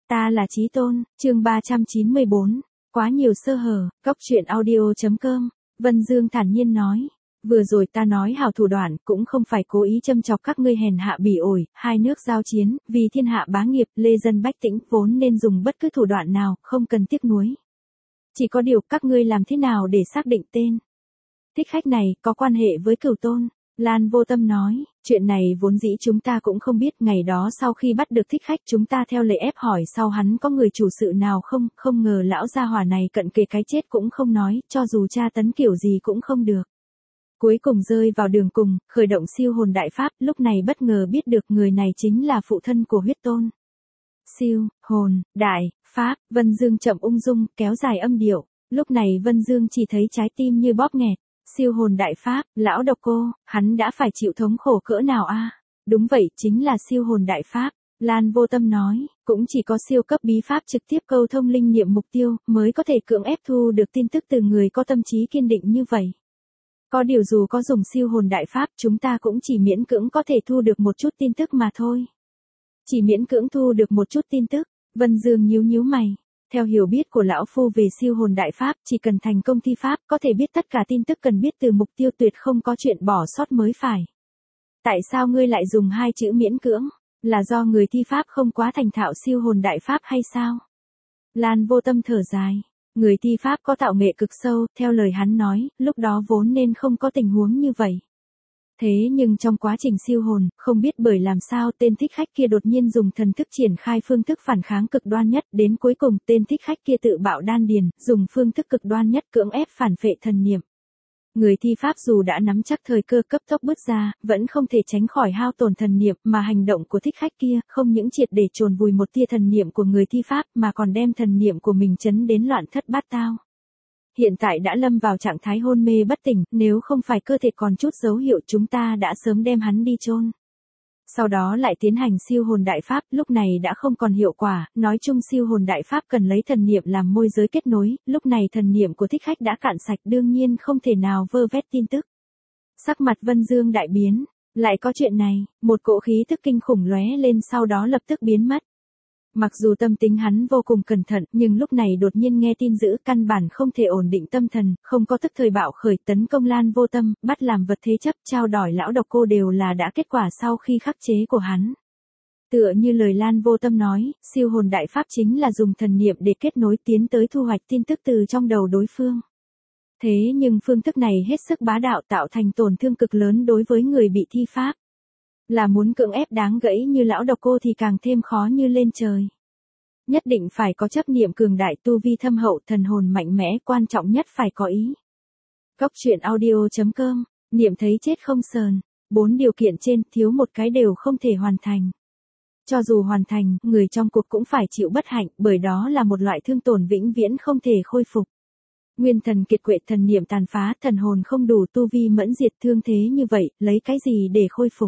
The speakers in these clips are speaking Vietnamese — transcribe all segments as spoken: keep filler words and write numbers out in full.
Ta là Chí Tôn, chương ba trăm chín mươi bốn. Quá nhiều sơ hở, góc truyện audio.com. Vân Dương thản nhiên nói. Vừa rồi ta nói hảo thủ đoạn, cũng không phải cố ý châm chọc các ngươi hèn hạ bỉ ổi, hai nước giao chiến, vì thiên hạ bá nghiệp, lê dân bách tĩnh, vốn nên dùng bất cứ thủ đoạn nào, không cần tiếc nuối. Chỉ có điều các ngươi làm thế nào để xác định tên. Thích khách này, có quan hệ với Cửu Tôn. Lan Vô Tâm nói, chuyện này vốn dĩ chúng ta cũng không biết, ngày đó sau khi bắt được thích khách chúng ta theo lệ ép hỏi sau hắn có người chủ sự nào không, không ngờ lão gia hỏa này cận kề cái chết cũng không nói, cho dù tra tấn kiểu gì cũng không được. Cuối cùng rơi vào đường cùng, khởi động siêu hồn đại pháp, lúc này bất ngờ biết được người này chính là phụ thân của huyết tôn. Siêu, hồn, đại, pháp, Vân Dương chậm ung dung, kéo dài âm điệu, lúc này Vân Dương chỉ thấy trái tim như bóp nghẹt. Siêu hồn đại pháp, lão độc cô, hắn đã phải chịu thống khổ cỡ nào a? À? Đúng vậy, chính là siêu hồn đại pháp. Lan Vô Tâm nói, cũng chỉ có siêu cấp bí pháp trực tiếp câu thông linh niệm mục tiêu, mới có thể cưỡng ép thu được tin tức từ người có tâm trí kiên định như vậy. Có điều dù có dùng siêu hồn đại pháp, chúng ta cũng chỉ miễn cưỡng có thể thu được một chút tin tức mà thôi. Chỉ miễn cưỡng thu được một chút tin tức, Vân Dương nhíu nhíu mày. Theo hiểu biết của lão phu về siêu hồn đại pháp, chỉ cần thành công thi pháp, có thể biết tất cả tin tức cần biết từ mục tiêu, tuyệt không có chuyện bỏ sót mới phải. Tại sao ngươi lại dùng hai chữ miễn cưỡng? Là do người thi pháp không quá thành thạo siêu hồn đại pháp hay sao? Lan Vô Tâm thở dài. Người thi pháp có tạo nghệ cực sâu, theo lời hắn nói, lúc đó vốn nên không có tình huống như vậy. Thế nhưng trong quá trình siêu hồn, không biết bởi làm sao tên thích khách kia đột nhiên dùng thần thức triển khai phương thức phản kháng cực đoan nhất, đến cuối cùng tên thích khách kia tự bạo đan điền, dùng phương thức cực đoan nhất cưỡng ép phản phệ thần niệm. Người thi pháp dù đã nắm chắc thời cơ cấp tốc bước ra, vẫn không thể tránh khỏi hao tổn thần niệm, mà hành động của thích khách kia không những triệt để chôn vùi một tia thần niệm của người thi pháp, mà còn đem thần niệm của mình chấn đến loạn thất bát tao. Hiện tại đã lâm vào trạng thái hôn mê bất tỉnh, nếu không phải cơ thể còn chút dấu hiệu chúng ta đã sớm đem hắn đi chôn. Sau đó lại tiến hành siêu hồn đại pháp, lúc này đã không còn hiệu quả, nói chung siêu hồn đại pháp cần lấy thần niệm làm môi giới kết nối, lúc này thần niệm của thích khách đã cạn sạch, đương nhiên không thể nào vơ vét tin tức. Sắc mặt Vân Dương đại biến, lại có chuyện này, một cỗ khí tức kinh khủng lóe lên sau đó lập tức biến mất. Mặc dù tâm tính hắn vô cùng cẩn thận, nhưng lúc này đột nhiên nghe tin dữ, căn bản không thể ổn định tâm thần, không có tức thời bạo khởi tấn công Lan Vô Tâm, bắt làm vật thế chấp, trao đổi lão độc cô đều là đã kết quả sau khi khắc chế của hắn. Tựa như lời Lan Vô Tâm nói, siêu hồn đại pháp chính là dùng thần niệm để kết nối tiến tới thu hoạch tin tức từ trong đầu đối phương. Thế nhưng phương thức này hết sức bá đạo, tạo thành tổn thương cực lớn đối với người bị thi pháp. Là muốn cưỡng ép đáng gãy như lão độc cô thì càng thêm khó như lên trời. Nhất định phải có chấp niệm cường đại, tu vi thâm hậu, thần hồn mạnh mẽ, quan trọng nhất phải có ý. Góc truyện audio.com, niệm thấy chết không sờn, bốn điều kiện trên thiếu một cái đều không thể hoàn thành. Cho dù hoàn thành, người trong cuộc cũng phải chịu bất hạnh, bởi đó là một loại thương tổn vĩnh viễn không thể khôi phục. Nguyên thần kiệt quệ, thần niệm tàn phá, thần hồn không đủ, tu vi mẫn diệt, thương thế như vậy, lấy cái gì để khôi phục?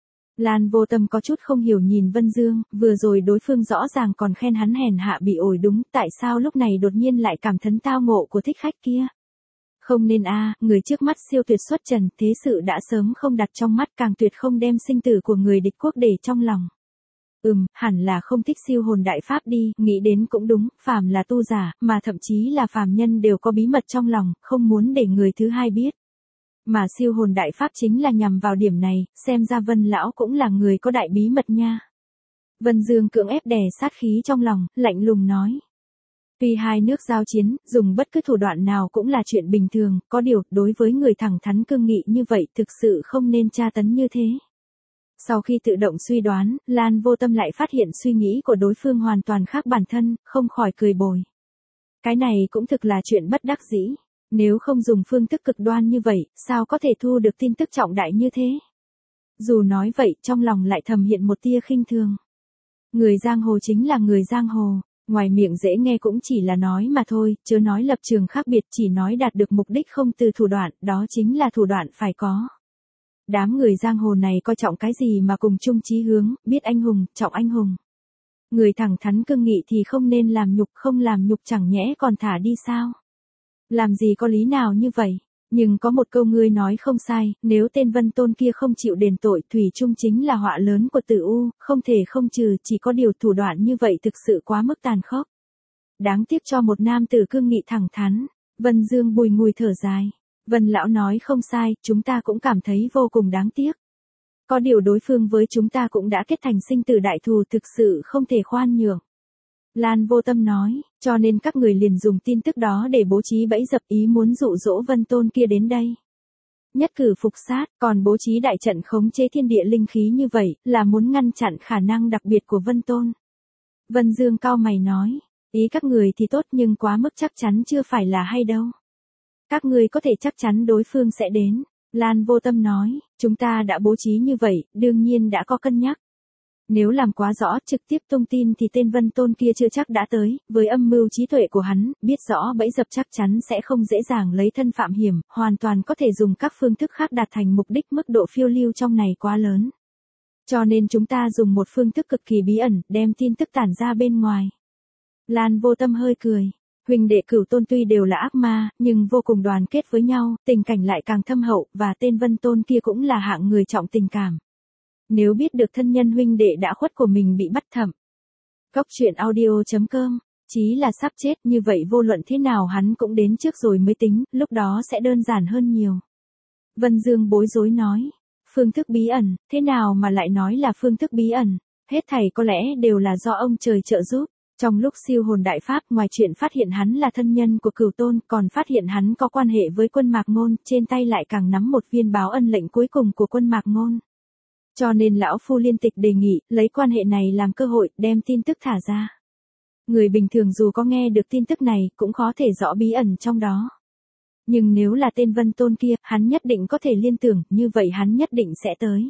Lan Vô Tâm có chút không hiểu nhìn Vân Dương, vừa rồi đối phương rõ ràng còn khen hắn hèn hạ bị ổi đúng, tại sao lúc này đột nhiên lại cảm thấn tao ngộ của thích khách kia? Không nên a, à, người trước mắt siêu tuyệt xuất trần, thế sự đã sớm không đặt trong mắt, càng tuyệt không đem sinh tử của người địch quốc để trong lòng. Ừm, hẳn là không thích siêu hồn đại pháp đi, nghĩ đến cũng đúng, phàm là tu giả, mà thậm chí là phàm nhân đều có bí mật trong lòng, không muốn để người thứ hai biết. Mà siêu hồn đại pháp chính là nhằm vào điểm này, xem ra Vân lão cũng là người có đại bí mật nha. Vân Dương cưỡng ép đè sát khí trong lòng, lạnh lùng nói. Tuy hai nước giao chiến, dùng bất cứ thủ đoạn nào cũng là chuyện bình thường, có điều, đối với người thẳng thắn cương nghị như vậy thực sự không nên tra tấn như thế. Sau khi tự động suy đoán, Lan Vô Tâm lại phát hiện suy nghĩ của đối phương hoàn toàn khác bản thân, không khỏi cười bồi. Cái này cũng thực là chuyện bất đắc dĩ. Nếu không dùng phương thức cực đoan như vậy, sao có thể thu được tin tức trọng đại như thế? Dù nói vậy, trong lòng lại thầm hiện một tia khinh thường. Người giang hồ chính là người giang hồ, ngoài miệng dễ nghe cũng chỉ là nói mà thôi, chớ nói lập trường khác biệt, chỉ nói đạt được mục đích không từ thủ đoạn, đó chính là thủ đoạn phải có. Đám người giang hồ này coi trọng cái gì mà cùng chung chí hướng, biết anh hùng, trọng anh hùng. Người thẳng thắn cương nghị thì không nên làm nhục, không làm nhục chẳng nhẽ còn thả đi sao? Làm gì có lý nào như vậy? Nhưng có một câu ngươi nói không sai, nếu tên Vân Tôn kia không chịu đền tội, thủy chung chính là họa lớn của Tử U, không thể không trừ, chỉ có điều thủ đoạn như vậy thực sự quá mức tàn khốc. Đáng tiếc cho một nam tử cương nghị thẳng thắn. Vân Dương bùi ngùi thở dài. Vân lão nói không sai, chúng ta cũng cảm thấy vô cùng đáng tiếc. Có điều đối phương với chúng ta cũng đã kết thành sinh tử đại thù, thực sự không thể khoan nhượng. Lan Vô Tâm nói, cho nên các người liền dùng tin tức đó để bố trí bẫy dập, ý muốn dụ dỗ Vân Tôn kia đến đây. Nhất cử phục sát, còn bố trí đại trận khống chế thiên địa linh khí như vậy, là muốn ngăn chặn khả năng đặc biệt của Vân Tôn. Vân Dương cau mày nói, ý các người thì tốt nhưng quá mức chắc chắn chưa phải là hay đâu. Các người có thể chắc chắn đối phương sẽ đến. Lan Vô Tâm nói, chúng ta đã bố trí như vậy, đương nhiên đã có cân nhắc. Nếu làm quá rõ trực tiếp thông tin thì tên Vân Tôn kia chưa chắc đã tới, với âm mưu trí tuệ của hắn, biết rõ bẫy dập chắc chắn sẽ không dễ dàng lấy thân phạm hiểm, hoàn toàn có thể dùng các phương thức khác đạt thành mục đích, mức độ phiêu lưu trong này quá lớn. Cho nên chúng ta dùng một phương thức cực kỳ bí ẩn, đem tin tức tản ra bên ngoài. Lan Vô Tâm hơi cười. Huynh đệ Cửu Tôn tuy đều là ác ma, nhưng vô cùng đoàn kết với nhau, tình cảnh lại càng thâm hậu, và tên Vân Tôn kia cũng là hạng người trọng tình cảm. Nếu biết được thân nhân huynh đệ đã khuất của mình bị bắt thẩm. Góc truyện audio chấm com, chí là sắp chết, như vậy vô luận thế nào hắn cũng đến trước rồi mới tính, lúc đó sẽ đơn giản hơn nhiều. Vân Dương bối rối nói, phương thức bí ẩn, thế nào mà lại nói là phương thức bí ẩn, hết thảy có lẽ đều là do ông trời trợ giúp. Trong lúc siêu hồn đại pháp, ngoài chuyện phát hiện hắn là thân nhân của Cửu Tôn, còn phát hiện hắn có quan hệ với quân Mạc Ngôn, trên tay lại càng nắm một viên báo ân lệnh cuối cùng của quân Mạc Ngôn. Cho nên lão phu liên tịch đề nghị, lấy quan hệ này làm cơ hội, đem tin tức thả ra. Người bình thường dù có nghe được tin tức này, cũng khó thể rõ bí ẩn trong đó. Nhưng nếu là tên Vân Tôn kia, hắn nhất định có thể liên tưởng, như vậy hắn nhất định sẽ tới.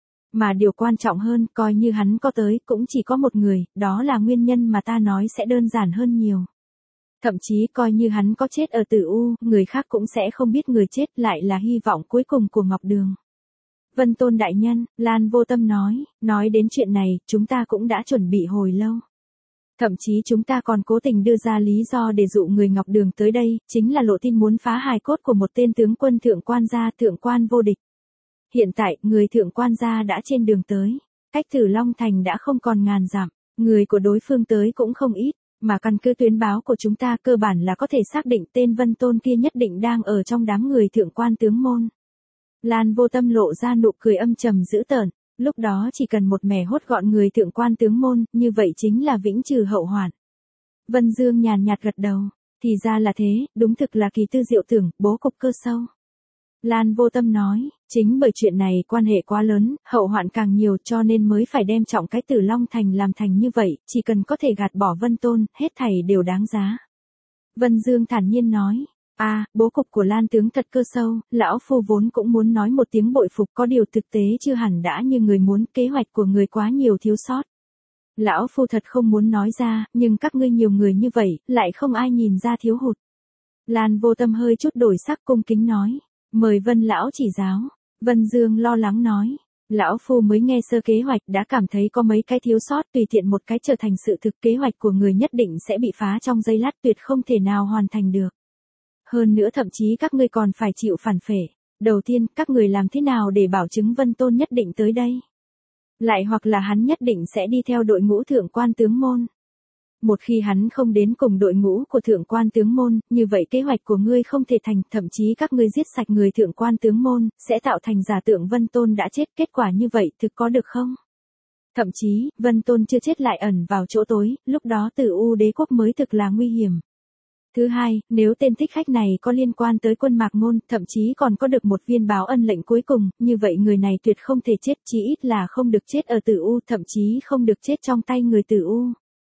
Mà điều quan trọng hơn, coi như hắn có tới, cũng chỉ có một người, đó là nguyên nhân mà ta nói sẽ đơn giản hơn nhiều. Thậm chí coi như hắn có chết ở Tử U, người khác cũng sẽ không biết người chết lại là hy vọng cuối cùng của Ngọc Đường. Vân Tôn đại nhân, Lan Vô Tâm nói, nói đến chuyện này, chúng ta cũng đã chuẩn bị hồi lâu. Thậm chí chúng ta còn cố tình đưa ra lý do để dụ người Ngọc Đường tới đây, chính là lộ tin muốn phá hài cốt của một tên tướng quân thượng quan gia, thượng quan vô địch. Hiện tại, người thượng quan gia đã trên đường tới, cách Tử Long Thành đã không còn ngàn dặm, người của đối phương tới cũng không ít, mà căn cứ tuyến báo của chúng ta cơ bản là có thể xác định tên Vân Tôn kia nhất định đang ở trong đám người thượng quan tướng môn. Lan Vô Tâm lộ ra nụ cười âm trầm dữ tợn, lúc đó chỉ cần một mẻ hốt gọn người thượng quan tướng môn, như vậy chính là vĩnh trừ hậu hoạn. Vân Dương nhàn nhạt gật đầu, thì ra là thế, đúng thực là kỳ tư diệu tưởng, bố cục cơ sâu. Lan Vô Tâm nói, chính bởi chuyện này quan hệ quá lớn, hậu hoạn càng nhiều cho nên mới phải đem trọng cái Tử Long Thành làm thành như vậy, chỉ cần có thể gạt bỏ Vân Tôn, hết thảy đều đáng giá. Vân Dương thản nhiên nói, a à, bố cục của Lan tướng thật cơ sâu, lão phu vốn cũng muốn nói một tiếng bội phục, có điều thực tế chưa hẳn đã như người muốn, kế hoạch của người quá nhiều thiếu sót. Lão phu thật không muốn nói ra, nhưng các ngươi nhiều người như vậy, lại không ai nhìn ra thiếu hụt. Lan Vô Tâm hơi chút đổi sắc cung kính nói. Mời Vân lão chỉ giáo. Vân Dương lo lắng nói. Lão phu mới nghe sơ kế hoạch đã cảm thấy có mấy cái thiếu sót, tùy tiện một cái trở thành sự thực, kế hoạch của người nhất định sẽ bị phá trong giây lát, tuyệt không thể nào hoàn thành được. Hơn nữa thậm chí các ngươi còn phải chịu phản phệ. Đầu tiên, các người làm thế nào để bảo chứng Vân Tôn nhất định tới đây? Lại hoặc là hắn nhất định sẽ đi theo đội ngũ thượng quan tướng môn. Một khi hắn không đến cùng đội ngũ của thượng quan tướng môn, như vậy kế hoạch của ngươi không thể thành, thậm chí các ngươi giết sạch người thượng quan tướng môn, sẽ tạo thành giả tượng Vân Tôn đã chết, kết quả như vậy thực có được không? Thậm chí, Vân Tôn chưa chết lại ẩn vào chỗ tối, lúc đó Tử U đế quốc mới thực là nguy hiểm. Thứ hai, nếu tên thích khách này có liên quan tới quân Mạc Ngôn, thậm chí còn có được một viên báo ân lệnh cuối cùng, như vậy người này tuyệt không thể chết, chí ít là không được chết ở Tử U, thậm chí không được chết trong tay người Tử U.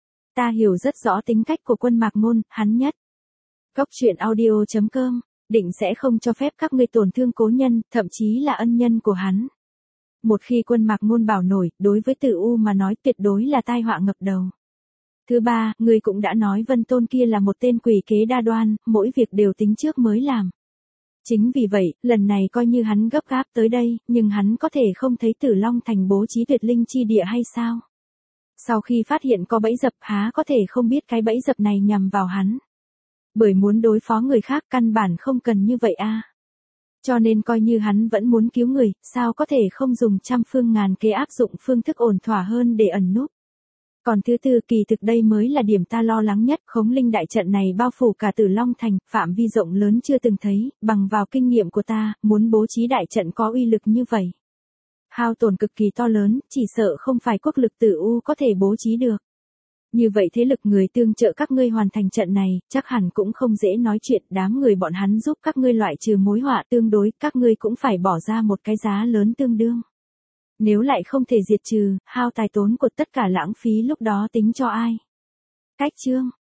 Ta hiểu rất rõ tính cách của quân Mạc Ngôn, hắn nhất. Góc truyện audio chấm com, định sẽ không cho phép các ngươi tổn thương cố nhân, thậm chí là ân nhân của hắn. Một khi quân Mạc Ngôn bảo nổi, đối với Tử U mà nói tuyệt đối là tai họa ngập đầu. Thứ ba, ngươi cũng đã nói Vân Tôn kia là một tên quỷ kế đa đoan, mỗi việc đều tính trước mới làm. Chính vì vậy, lần này coi như hắn gấp gáp tới đây, nhưng hắn có thể không thấy Tử Long Thành bố trí tuyệt linh chi địa hay sao? Sau khi phát hiện có bẫy dập, há có thể không biết cái bẫy dập này nhằm vào hắn. Bởi muốn đối phó người khác căn bản không cần như vậy a. Cho nên coi như hắn vẫn muốn cứu người, sao có thể không dùng trăm phương ngàn kế áp dụng phương thức ổn thỏa hơn để ẩn núp. Còn thứ tư, kỳ thực đây mới là điểm ta lo lắng nhất, khống linh đại trận này bao phủ cả Tử Long Thành, phạm vi rộng lớn chưa từng thấy, bằng vào kinh nghiệm của ta, muốn bố trí đại trận có uy lực như vậy. Hao tổn cực kỳ to lớn, chỉ sợ không phải quốc lực Tử U có thể bố trí được. Như vậy thế lực người tương trợ các ngươi hoàn thành trận này, chắc hẳn cũng không dễ nói chuyện, đám người bọn hắn giúp các ngươi loại trừ mối họa tương đối, các ngươi cũng phải bỏ ra một cái giá lớn tương đương. Nếu lại không thể diệt trừ, hao tài tốn của tất cả lãng phí lúc đó tính cho ai? Cách chương